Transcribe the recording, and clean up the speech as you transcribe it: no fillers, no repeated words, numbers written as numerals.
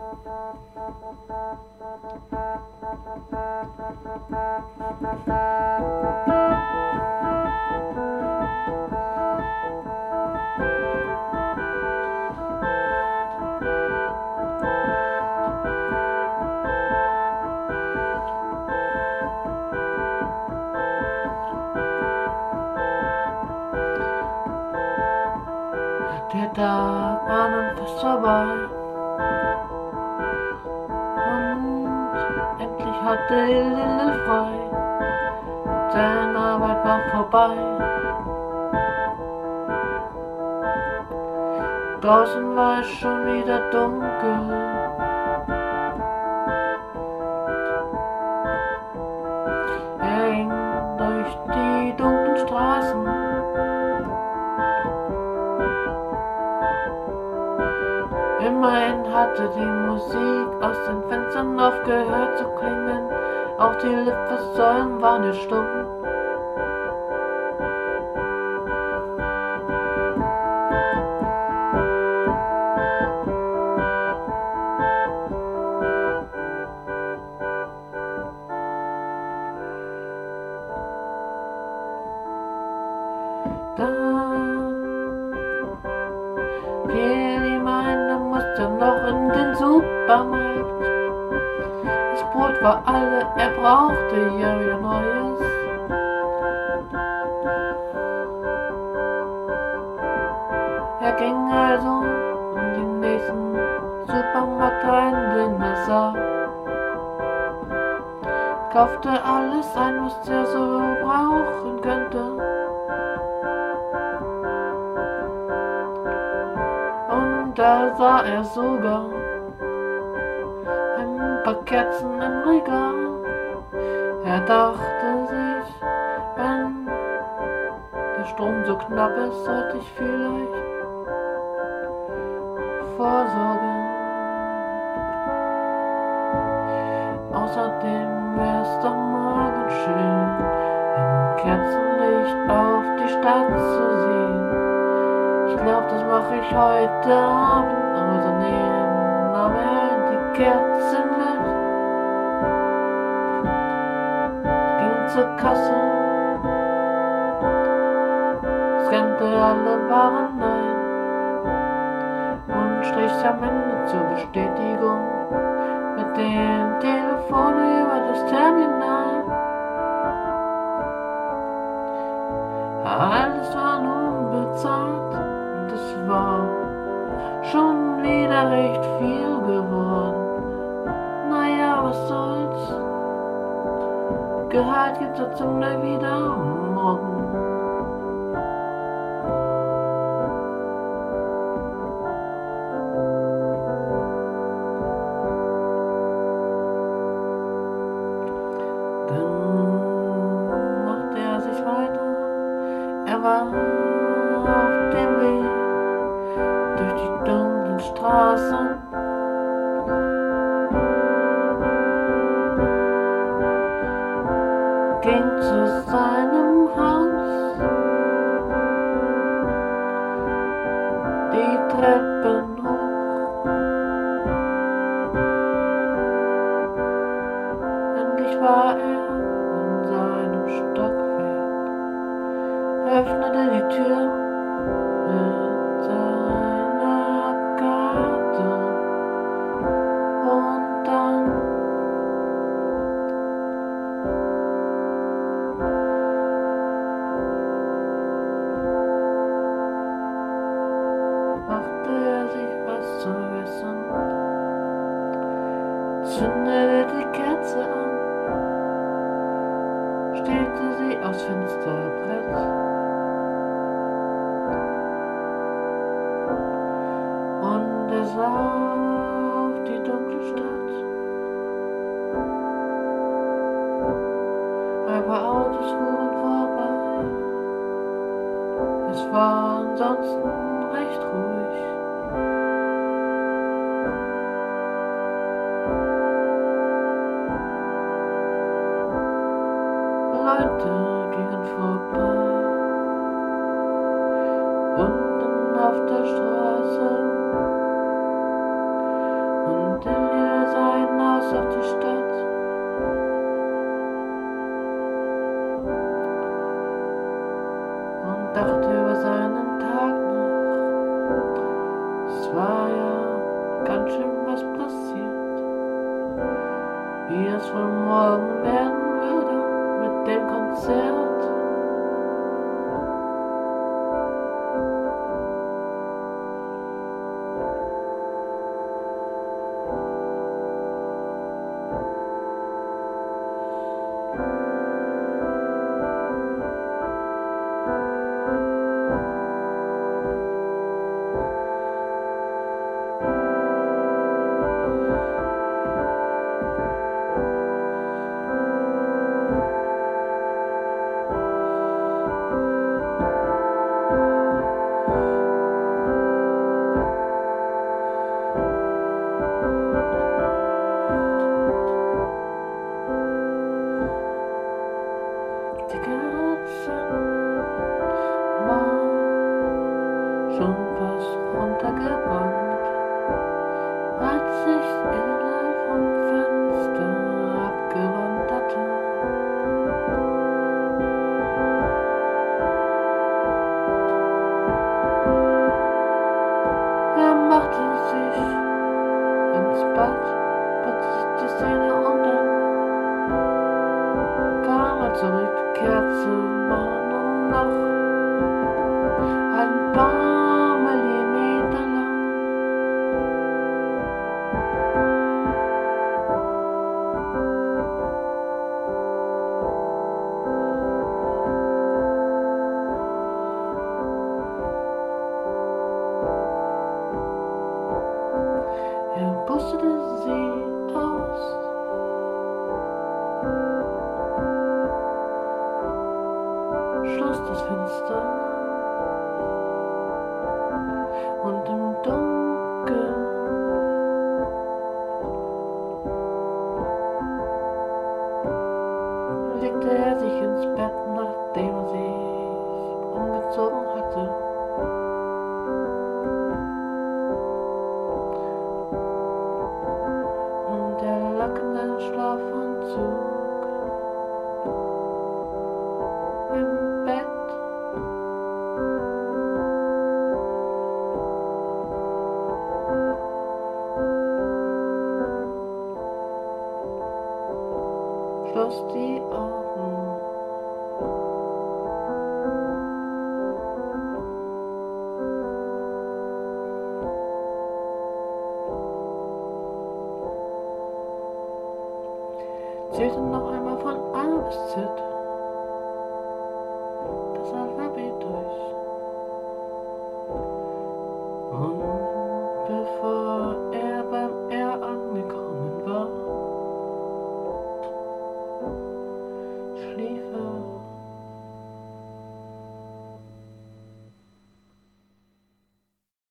Der Tag war nun fast vorbei und endlich hatte Lille frei. Seine Arbeit war vorbei. Draußen war es schon wieder dunkel. Er ging durch die dunklen Straßen. Immerhin hatte die Musik aus den Fenstern aufgehört zu klingen. Auch die Litfaßsäulen waren jetzt stumm. Da fiel ihm ein, er musste noch in den Supermarkt. Das Brot war alle, er brauchte ja wieder Neues. Er ging also in den nächsten Supermarkt rein, den er sah. Kaufte alles ein, was er so brauchen könnte. Da sah er sogar ein paar Kerzen im Regal. Er dachte sich, wenn der Strom so knapp ist, sollte ich vielleicht vorsorgen. Außerdem wär's doch morgen schön, im Kerzenlicht auf die Stadt zu sehen. Ich glaub, das mache ich heute Abend, also nahm er die Kerze mit, ging zur Kasse, scannte alle Waren ein und strich am Ende zur Bestätigung mit dem Telefon über das Terminal. Alles war nun bezahlt. Es war schon wieder recht viel geworden. Naja, was soll's? Gehalt gibt's trotzdem wieder morgen. Dann machte er sich weiter. Er war auf dem Weg durch die dunklen Straßen. Ging zu seinem Haus, die Treppen hoch. Endlich war er in seinem Stockwerk, öffnete die Tür mit seiner Karte und dann machte er sich was zu essen, zündete die Kerze an, stellte sie aufs Fensterbrett und er sah auf die dunkle Stadt. Ein paar Autos fuhren vorbei. Es war ansonsten recht ruhig. Leute gingen vorbei. Unten auf der Straße. Und schaute mir sein Haus auf die Stadt. Und dachte über seinen Tag nach. Es war ja ganz schön was passiert. Wie es wohl morgen werden würde mit dem Konzert. Die Kerze war schon fast runtergebrannt, als ich Ella vom Fenster abgewandt hatte. Er machte sich ins Bad, putzte sich die Zähne und dann kam er zurück. Die Kerze war nur noch ein paar Millimeter lang. Er pustete sie aus. Schloss das Fenster und im Dunkeln legte er sich ins Bett, nachdem er sich umgezogen hatte. Und er lag in seinem Schlafanzug im Bett. Schloss die Augen. Zählte noch einmal von A bis Z das Alphabet durch. Und bevor er beim R angekommen war, schlief